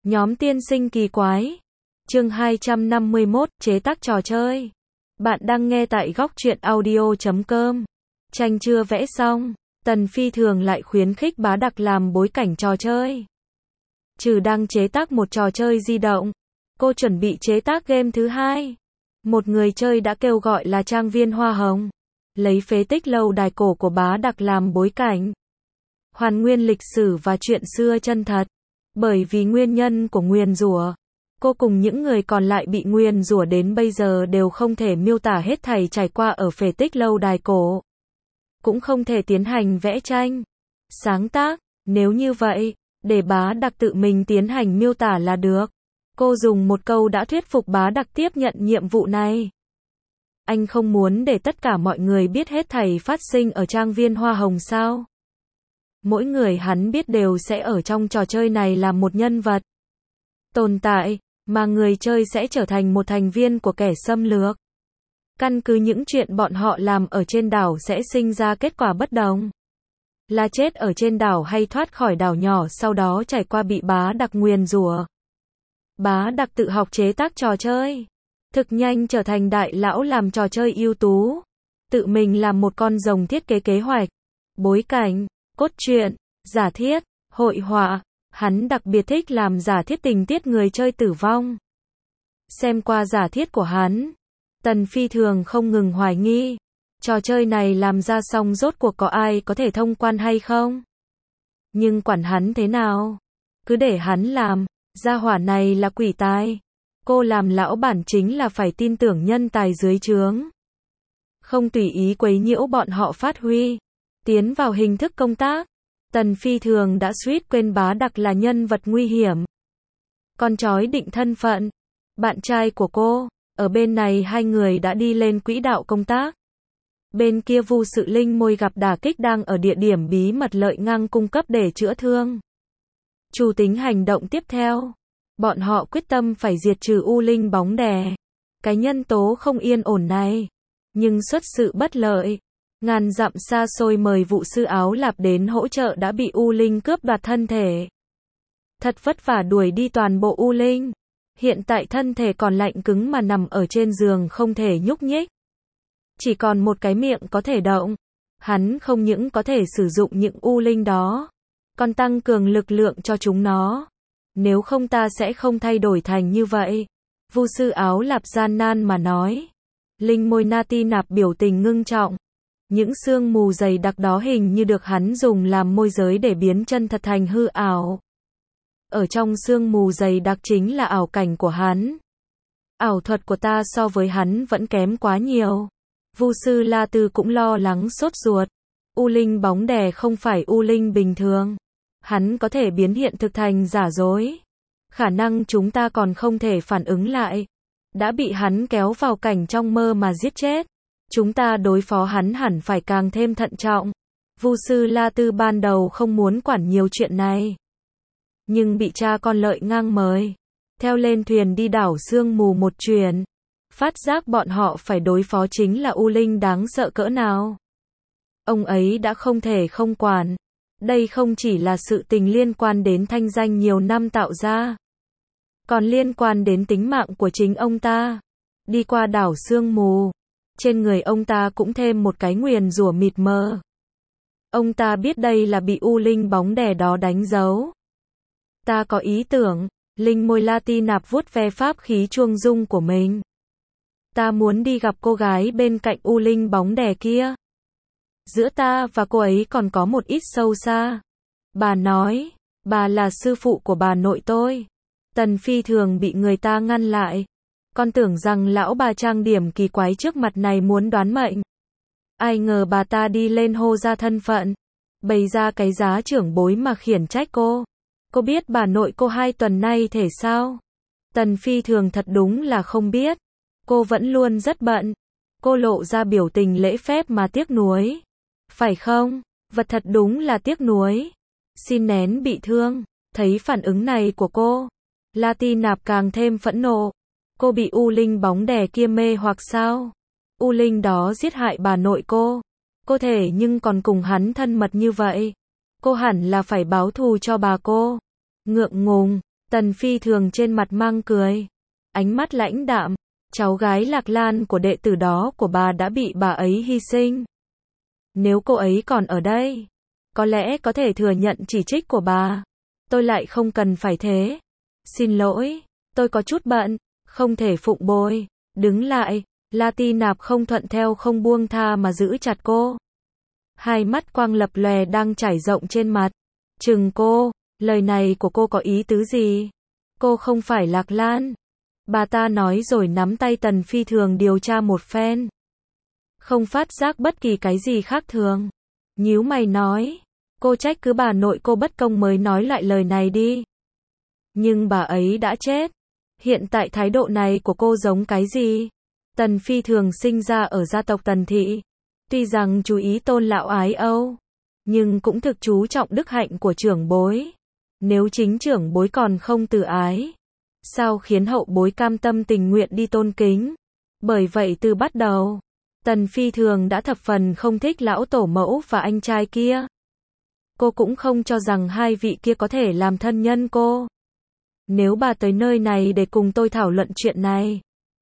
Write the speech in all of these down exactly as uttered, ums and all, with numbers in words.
Nhóm tiên sinh kỳ quái. Chương hai trăm năm mươi mốt, chế tác trò chơi. Bạn đang nghe tại góc truyện audio chấm com. Tranh chưa vẽ xong, Tần Phi Thường lại khuyến khích Bá Đặc làm bối cảnh trò chơi. Trừ đang chế tác một trò chơi di động, cô chuẩn bị chế tác game thứ hai. Một người chơi đã kêu gọi là Trang viên Hoa Hồng, lấy phế tích lâu đài cổ của Bá Đặc làm bối cảnh. Hoàn nguyên lịch sử và chuyện xưa chân thật. Bởi vì nguyên nhân của nguyền rủa, cô cùng những người còn lại bị nguyền rủa đến bây giờ đều không thể miêu tả hết thảy trải qua ở phế tích lâu đài cổ. Cũng không thể tiến hành vẽ tranh, sáng tác, nếu như vậy, để Bá Đặc tự mình tiến hành miêu tả là được. Cô dùng một câu đã thuyết phục Bá Đặc tiếp nhận nhiệm vụ này. Anh không muốn để tất cả mọi người biết hết thảy phát sinh ở trang viên Hoa Hồng sao? Mỗi người hắn biết đều sẽ ở trong trò chơi này là một nhân vật tồn tại, mà người chơi sẽ trở thành một thành viên của kẻ xâm lược. Căn cứ những chuyện bọn họ làm ở trên đảo sẽ sinh ra kết quả bất đồng. Là chết ở trên đảo hay thoát khỏi đảo nhỏ sau đó trải qua bị Bá Đặc nguyền rủa. Bá Đặc tự học chế tác trò chơi, thực nhanh trở thành đại lão làm trò chơi ưu tú. Tự mình làm một con rồng thiết kế kế hoạch, bối cảnh, cốt truyện, giả thiết, hội họa. Hắn đặc biệt thích làm giả thiết tình tiết người chơi tử vong. Xem qua giả thiết của hắn, Tần Phi Thường không ngừng hoài nghi, trò chơi này làm ra xong rốt cuộc có ai có thể thông quan hay không? Nhưng quản hắn thế nào? Cứ để hắn làm, gia hỏa này là quỷ tài. Cô làm lão bản chính là phải tin tưởng nhân tài dưới trướng. Không tùy ý quấy nhiễu bọn họ phát huy. Tiến vào hình thức công tác, Tần Phi Thường đã suýt quên Bá Đặc là nhân vật nguy hiểm. Con chói định thân phận, bạn trai của cô, ở bên này hai người đã đi lên quỹ đạo công tác. Bên kia Vu Sự Linh môi gặp đả kích đang ở địa điểm bí mật Lợi Ngang cung cấp để chữa thương. Chủ tính hành động tiếp theo, bọn họ quyết tâm phải diệt trừ U Linh bóng đè, cái nhân tố không yên ổn này. Nhưng xuất sự bất lợi. Ngàn dặm xa xôi mời vụ sư áo lạp đến hỗ trợ đã bị U Linh cướp đoạt thân thể. Thật vất vả đuổi đi toàn bộ U Linh. Hiện tại thân thể còn lạnh cứng mà nằm ở trên giường không thể nhúc nhích. Chỉ còn một cái miệng có thể động. Hắn không những có thể sử dụng những U Linh đó, còn tăng cường lực lượng cho chúng nó. Nếu không ta sẽ không thay đổi thành như vậy. Vu sư áo lạp gian nan mà nói. Linh môi Nati Nạp biểu tình ngưng trọng. Những sương mù dày đặc đó hình như được hắn dùng làm môi giới để biến chân thật thành hư ảo. Ở trong sương mù dày đặc chính là ảo cảnh của hắn. Ảo thuật của ta so với hắn vẫn kém quá nhiều. Vu sư La Tư cũng lo lắng sốt ruột. U Linh bóng đè không phải U Linh bình thường. Hắn có thể biến hiện thực thành giả dối. Khả năng chúng ta còn không thể phản ứng lại. Đã bị hắn kéo vào cảnh trong mơ mà giết chết. Chúng ta đối phó hắn hẳn phải càng thêm thận trọng. Vu sư La Tư ban đầu không muốn quản nhiều chuyện này. Nhưng bị cha con Lợi Ngang mời. Theo lên thuyền đi đảo sương mù một chuyến. Phát giác bọn họ phải đối phó chính là U Linh đáng sợ cỡ nào. Ông ấy đã không thể không quản. Đây không chỉ là sự tình liên quan đến thanh danh nhiều năm tạo ra. Còn liên quan đến tính mạng của chính ông ta. Đi qua đảo sương mù. Trên người ông ta cũng thêm một cái nguyền rủa mịt mờ. Ông ta biết đây là bị U Linh bóng đè đó đánh dấu. Ta có ý tưởng. Linh môi Lati Nạp vuốt ve pháp khí chuông dung của mình. Ta muốn đi gặp cô gái bên cạnh U Linh bóng đè kia. Giữa ta và cô ấy còn có một ít sâu xa. Bà nói, bà là sư phụ của bà nội tôi. Tần Phi Thường bị người ta ngăn lại. Con tưởng rằng lão bà trang điểm kỳ quái trước mặt này muốn đoán mệnh. Ai ngờ bà ta đi lên hô ra thân phận. Bày ra cái giá trưởng bối mà khiển trách cô. Cô biết bà nội cô hai tuần nay thể sao? Tần Phi Thường thật đúng là không biết. Cô vẫn luôn rất bận. Cô lộ ra biểu tình lễ phép mà tiếc nuối. Phải không? Vật thật đúng là tiếc nuối. Xin nén bị thương. Thấy phản ứng này của cô, Lati Nạp càng thêm phẫn nộ. Cô bị U Linh bóng đè kia mê hoặc sao? U Linh đó giết hại bà nội cô. Cô thể nhưng còn cùng hắn thân mật như vậy. Cô hẳn là phải báo thù cho bà cô. Ngượng ngùng, Tần Phi Thường trên mặt mang cười, ánh mắt lãnh đạm, cháu gái Lạc Lan của đệ tử đó của bà đã bị bà ấy hy sinh. Nếu cô ấy còn ở đây, có lẽ có thể thừa nhận chỉ trích của bà. Tôi lại không cần phải thế. Xin lỗi, tôi có chút bận, không thể phụng bồi. Đứng lại, La Ti Nạp không thuận theo không buông tha mà giữ chặt cô. Hai mắt quang lập lòe đang trải rộng trên mặt. Chừng cô, lời này của cô có ý tứ gì? Cô không phải Lạc Lan. Bà ta nói rồi nắm tay Tần Phi Thường điều tra một phen. Không phát giác bất kỳ cái gì khác thường. Nhíu mày nói, cô trách cứ bà nội cô bất công mới nói lại lời này đi. Nhưng bà ấy đã chết. Hiện tại thái độ này của cô giống cái gì? Tần Phi Thường sinh ra ở gia tộc Tần Thị. Tuy rằng chú ý tôn lão ái âu, nhưng cũng thực chú trọng đức hạnh của trưởng bối. Nếu chính trưởng bối còn không từ ái, sao khiến hậu bối cam tâm tình nguyện đi tôn kính? Bởi vậy từ bắt đầu, Tần Phi Thường đã thập phần không thích lão tổ mẫu và anh trai kia. Cô cũng không cho rằng hai vị kia có thể làm thân nhân cô. Nếu bà tới nơi này để cùng tôi thảo luận chuyện này,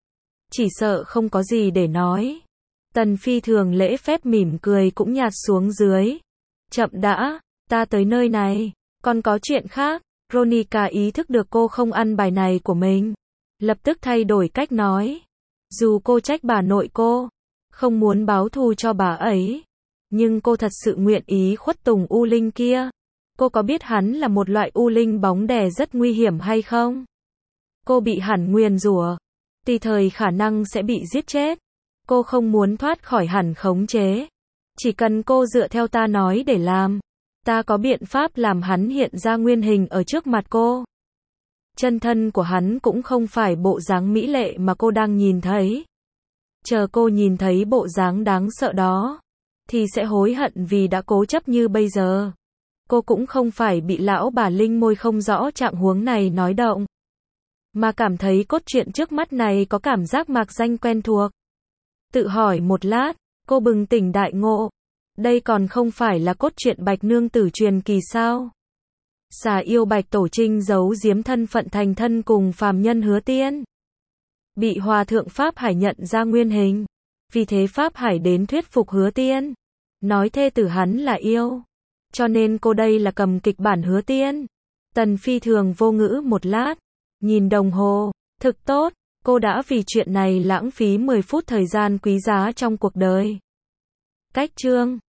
chỉ sợ không có gì để nói. Tần Phi Thường lễ phép mỉm cười cũng nhạt xuống dưới. Chậm đã, ta tới nơi này, còn có chuyện khác. Ronica ý thức được cô không ăn bài này của mình, lập tức thay đổi cách nói. Dù cô trách bà nội cô, không muốn báo thù cho bà ấy, nhưng cô thật sự nguyện ý khuất tùng u linh kia. Cô có biết hắn là một loại u linh bóng đè rất nguy hiểm hay không? Cô bị hẳn nguyền rủa, tùy thời khả năng sẽ bị giết chết. Cô không muốn thoát khỏi hẳn khống chế. Chỉ cần cô dựa theo ta nói để làm, ta có biện pháp làm hắn hiện ra nguyên hình ở trước mặt cô. Chân thân của hắn cũng không phải bộ dáng mỹ lệ mà cô đang nhìn thấy. Chờ cô nhìn thấy bộ dáng đáng sợ đó, thì sẽ hối hận vì đã cố chấp như bây giờ. Cô cũng không phải bị lão bà Linh môi không rõ trạng huống này nói động, mà cảm thấy cốt truyện trước mắt này có cảm giác mạc danh quen thuộc. Tự hỏi một lát, cô bừng tỉnh đại ngộ. Đây còn không phải là cốt truyện Bạch Nương Tử truyền kỳ sao? Xà yêu Bạch Tổ Trinh giấu giếm thân phận thành thân cùng phàm nhân Hứa Tiên, bị Hòa thượng Pháp Hải nhận ra nguyên hình. Vì thế Pháp Hải đến thuyết phục Hứa Tiên, nói thê tử hắn là yêu. Cho nên cô đây là cầm kịch bản Hứa Tiên. Tần Phi Thường vô ngữ một lát, nhìn đồng hồ, thực tốt, cô đã vì chuyện này lãng phí mười phút thời gian quý giá trong cuộc đời. Cách chương